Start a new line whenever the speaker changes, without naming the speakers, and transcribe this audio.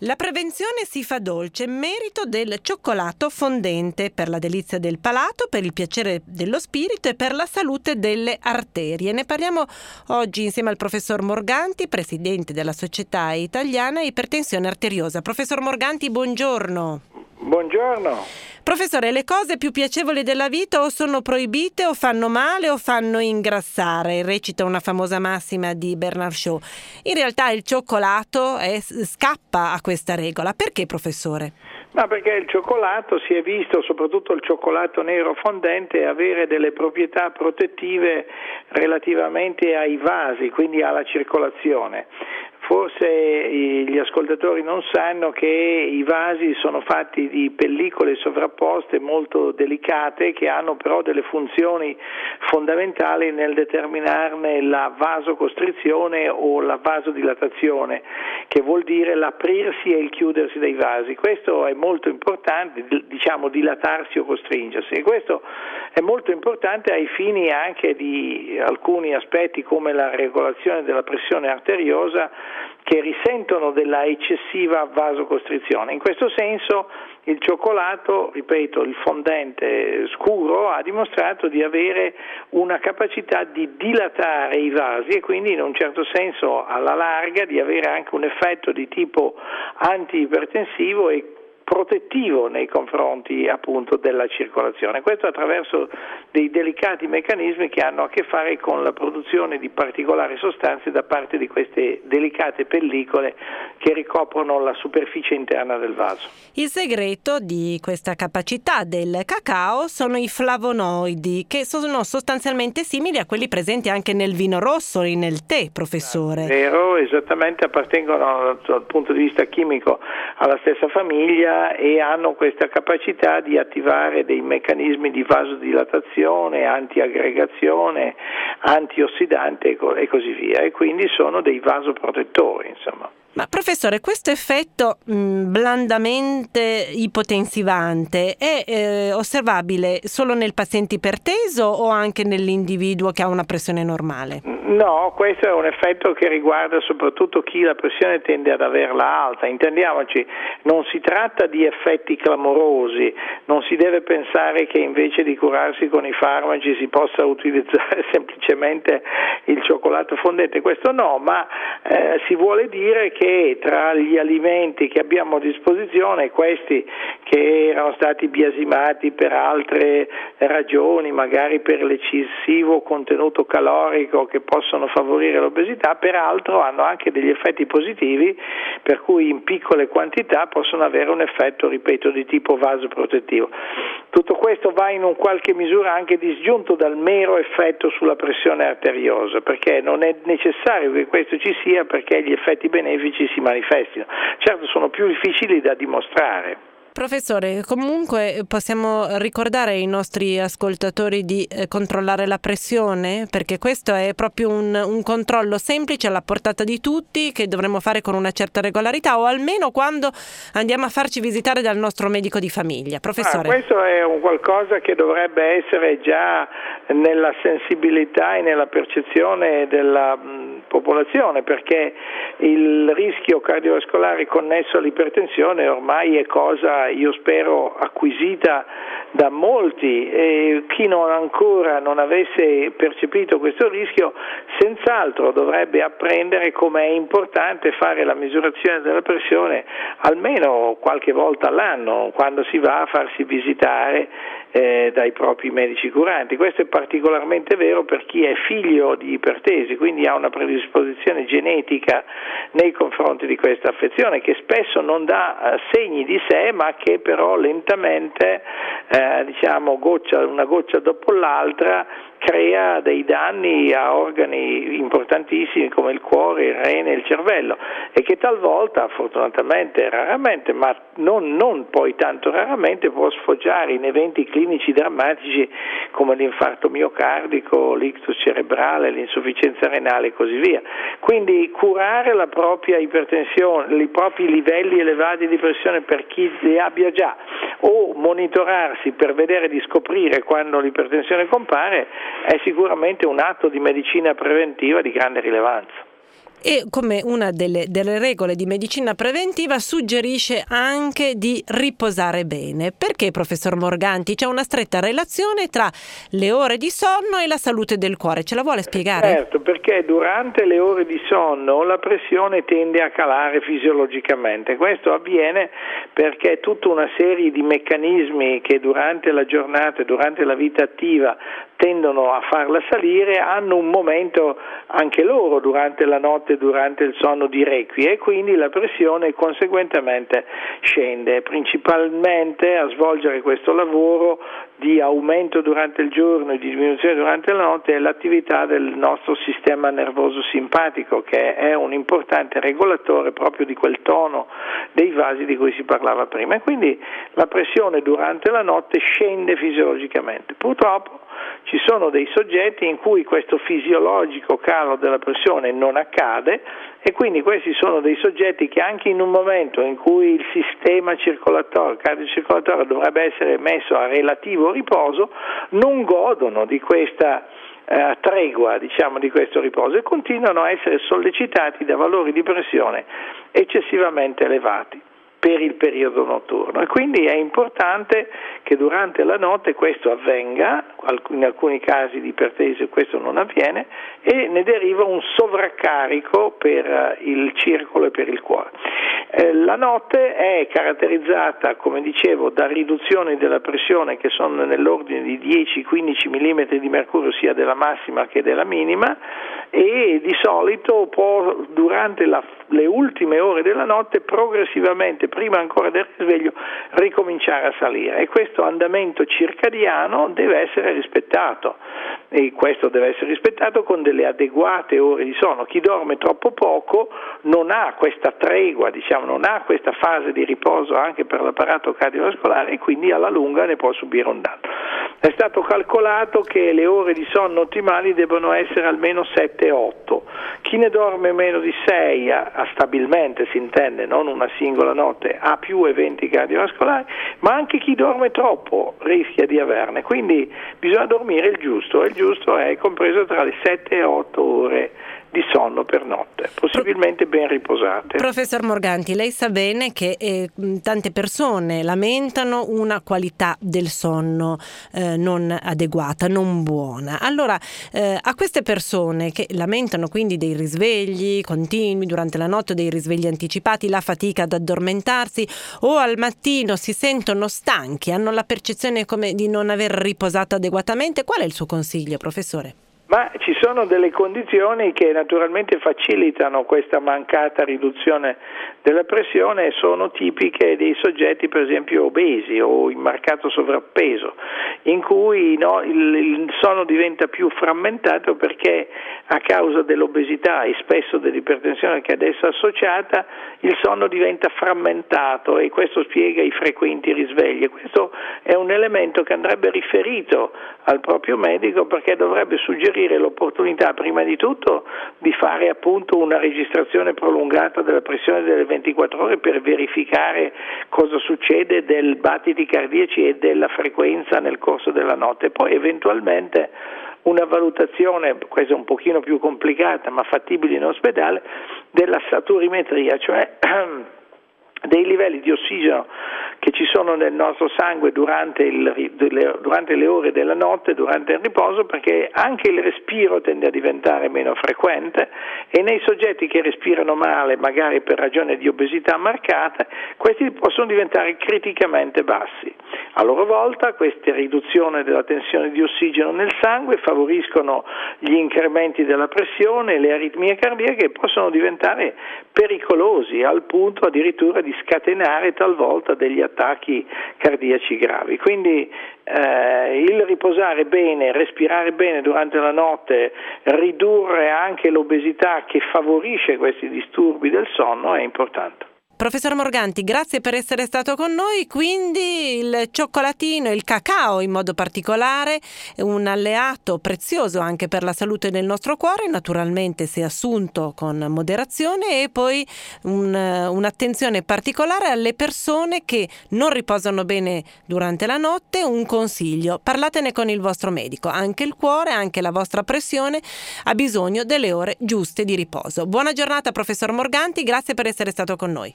La prevenzione si fa dolce, merito del cioccolato fondente per la delizia del palato, per il piacere dello spirito e per la salute delle arterie. Ne parliamo oggi insieme al professor Morganti, presidente della Società Italiana Ipertensione Arteriosa. Professor Morganti, buongiorno.
Buongiorno.
Professore, le cose più piacevoli della vita o sono proibite o fanno male o fanno ingrassare, recita una famosa massima di Bernard Shaw. In realtà il cioccolato scappa a questa regola. Perché, professore?
Ma perché il cioccolato si è visto, soprattutto il cioccolato nero fondente, avere delle proprietà protettive relativamente ai vasi, quindi alla circolazione. Forse gli ascoltatori non sanno che i vasi sono fatti di pellicole sovrapposte molto delicate che hanno però delle funzioni fondamentali nel determinarne la vasocostrizione o la vasodilatazione, che vuol dire l'aprirsi e il chiudersi dei vasi. Questo è molto importante, diciamo dilatarsi o costringersi, e questo è molto importante ai fini anche di alcuni aspetti come la regolazione della pressione arteriosa, che risentono della eccessiva vasocostrizione. In questo senso il cioccolato, ripeto, il fondente scuro, ha dimostrato di avere una capacità di dilatare i vasi e quindi in un certo senso alla larga di avere anche un effetto di tipo antiipertensivo e protettivo nei confronti appunto della circolazione. Questo attraverso dei delicati meccanismi che hanno a che fare con la produzione di particolari sostanze da parte di queste delicate pellicole che ricoprono la superficie interna del vaso.
Il segreto di questa capacità del cacao sono i flavonoidi, che sono sostanzialmente simili a quelli presenti anche nel vino rosso e nel tè, professore.
Vero, esattamente, appartengono dal punto di vista chimico alla stessa famiglia e hanno questa capacità di attivare dei meccanismi di vasodilatazione, antiaggregazione, antiossidante e così via, e quindi sono dei vasoprotettori, insomma.
Ma professore, questo effetto blandamente ipotensivante è osservabile solo nel paziente iperteso o anche nell'individuo che ha una pressione normale?
No, questo è un effetto che riguarda soprattutto chi la pressione tende ad averla alta. Intendiamoci, non si tratta di effetti clamorosi, non si deve pensare che invece di curarsi con i farmaci si possa utilizzare semplicemente il cioccolato fondente, questo no, ma si vuole dire che tra gli alimenti che abbiamo a disposizione, questi che erano stati biasimati per altre ragioni, magari per l'eccessivo contenuto calorico che possono favorire l'obesità, peraltro hanno anche degli effetti positivi, per cui in piccole quantità possono avere un effetto, ripeto, di tipo vasoprotettivo. Tutto questo va in un qualche misura anche disgiunto dal mero effetto sulla pressione arteriosa, perché non è necessario che questo ci sia perché gli effetti benefici si manifestino. Certo, sono più difficili da dimostrare.
Professore, comunque possiamo ricordare ai nostri ascoltatori di controllare la pressione, perché questo è proprio un controllo semplice alla portata di tutti che dovremmo fare con una certa regolarità, o almeno quando andiamo a farci visitare dal nostro medico di famiglia. Professore.
Questo è un qualcosa che dovrebbe essere già nella sensibilità e nella percezione della popolazione, perché il rischio cardiovascolare connesso all'ipertensione ormai è cosa, io spero, acquisita da molti, e chi ancora non avesse percepito questo rischio senz'altro dovrebbe apprendere come è importante fare la misurazione della pressione almeno qualche volta all'anno quando si va a farsi visitare dai propri medici curanti. Questo è particolarmente vero per chi è figlio di ipertesi, quindi ha una predisposizione genetica nei confronti di questa affezione che spesso non dà segni di sé, ma che però lentamente una goccia dopo l'altra crea dei danni a organi importantissimi come il cuore, il rene e il cervello, e che talvolta, fortunatamente, raramente, ma non poi tanto raramente, può sfociare in eventi clinici drammatici come l'infarto miocardico, l'ictus cerebrale, l'insufficienza renale e così via. Quindi curare la propria ipertensione, i propri livelli elevati di pressione per chi li abbia già, o monitorarsi per vedere di scoprire quando l'ipertensione compare, è sicuramente un atto di medicina preventiva di grande rilevanza.
E come una delle regole di medicina preventiva suggerisce anche di riposare bene. Perché, professor Morganti, c'è una stretta relazione tra le ore di sonno e la salute del cuore? Ce la vuole spiegare?
Certo, perché durante le ore di sonno la pressione tende a calare fisiologicamente. Questo avviene perché tutta una serie di meccanismi che durante la giornata e durante la vita attiva tendono a farla salire hanno un momento anche loro durante la notte, durante il sonno di requie, e quindi la pressione conseguentemente scende. Principalmente a svolgere questo lavoro di aumento durante il giorno e di diminuzione durante la notte è l'attività del nostro sistema nervoso simpatico, che è un importante regolatore proprio di quel tono dei vasi di cui si parlava prima, e quindi la pressione durante la notte scende fisiologicamente. Purtroppo ci sono dei soggetti in cui questo fisiologico calo della pressione non accade, e quindi questi sono dei soggetti che anche in un momento in cui il sistema cardiocircolatorio dovrebbe essere messo a relativo riposo, non godono di questa tregua, diciamo, di questo riposo, e continuano a essere sollecitati da valori di pressione eccessivamente elevati per il periodo notturno, e quindi è importante che durante la notte questo avvenga. In alcuni casi di ipertensione questo non avviene e ne deriva un sovraccarico per il circolo e per il cuore. La notte è caratterizzata, come dicevo, da riduzioni della pressione che sono nell'ordine di 10-15 mm di mercurio sia della massima che della minima, e di solito può durante le ultime ore della notte progressivamente, prima ancora del risveglio, ricominciare a salire, e questo andamento circadiano deve essere rispettato, e questo deve essere rispettato con delle adeguate ore di sonno. Chi dorme troppo poco non ha questa tregua, diciamo, non ha questa fase di riposo anche per l'apparato cardiovascolare, e quindi alla lunga ne può subire un danno. È stato calcolato che le ore di sonno ottimali devono essere almeno 7-8. Chi ne dorme meno di 6, stabilmente si intende, non una singola notte, ha più eventi cardiovascolari, ma anche chi dorme troppo rischia di averne. Quindi bisogna dormire il giusto, e il giusto è compreso tra le 7 e 8 ore di sonno per notte, possibilmente ben riposate.
Professor Morganti, lei sa bene che tante persone lamentano una qualità del sonno non adeguata, non buona. Allora, a queste persone che lamentano quindi dei risvegli continui durante la notte, dei risvegli anticipati, la fatica ad addormentarsi, o al mattino si sentono stanchi, hanno la percezione come di non aver riposato adeguatamente, qual è il suo consiglio, professore?
Ma ci sono delle condizioni che naturalmente facilitano questa mancata riduzione della pressione, e sono tipiche dei soggetti per esempio obesi o in marcato sovrappeso, in cui il sonno diventa più frammentato perché a causa dell'obesità e spesso dell'ipertensione che adesso è associata, il sonno diventa frammentato, e questo spiega i frequenti risvegli. Questo è un elemento che andrebbe riferito al proprio medico, perché dovrebbe suggerire l'opportunità prima di tutto di fare appunto una registrazione prolungata della pressione delle 24 ore per verificare cosa succede del battiti cardiaci e della frequenza nel corso della notte, poi eventualmente una valutazione, questa è un pochino più complicata ma fattibile in ospedale, della saturimetria, cioè dei livelli di ossigeno che ci sono nel nostro sangue durante le ore della notte, durante il riposo, perché anche il respiro tende a diventare meno frequente, e nei soggetti che respirano male, magari per ragione di obesità marcata, questi possono diventare criticamente bassi. A loro volta questa riduzione della tensione di ossigeno nel sangue favoriscono gli incrementi della pressione e le aritmie cardiache, possono diventare pericolosi al punto addirittura di scatenare talvolta degli attacchi cardiaci gravi. Quindi il riposare bene, respirare bene durante la notte, ridurre anche l'obesità che favorisce questi disturbi del sonno è importante.
Professor Morganti, grazie per essere stato con noi. Quindi il cioccolatino, il cacao in modo particolare, è un alleato prezioso anche per la salute del nostro cuore, naturalmente se assunto con moderazione, e poi un'attenzione particolare alle persone che non riposano bene durante la notte. Un consiglio: parlatene con il vostro medico, anche il cuore, anche la vostra pressione ha bisogno delle ore giuste di riposo. Buona giornata professor Morganti, grazie per essere stato con noi.